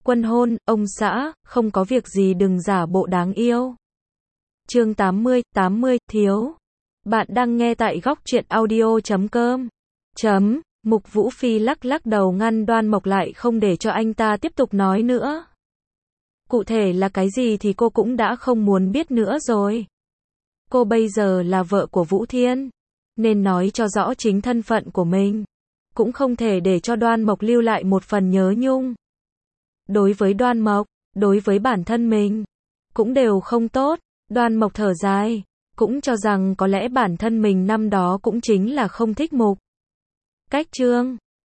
Quân hôn, ông xã, không có việc gì đừng giả bộ đáng yêu. Chương 80, thiếu. Bạn đang nghe tại góc truyện audio.com. Mục Vũ Phi lắc lắc đầu ngăn Đoan Mộc lại không để cho anh ta tiếp tục nói nữa. Cụ thể là cái gì thì cô cũng đã không muốn biết nữa rồi. Cô bây giờ là vợ của Vũ Thiên, nên nói cho rõ chính thân phận của mình. Cũng không thể để cho Đoan Mộc lưu lại một phần nhớ nhung. Đối với Đoan Mộc, đối với bản thân mình, cũng đều không tốt. Đoan Mộc thở dài, cũng cho rằng có lẽ bản thân mình năm đó cũng chính là không thích Mục Cách Trương.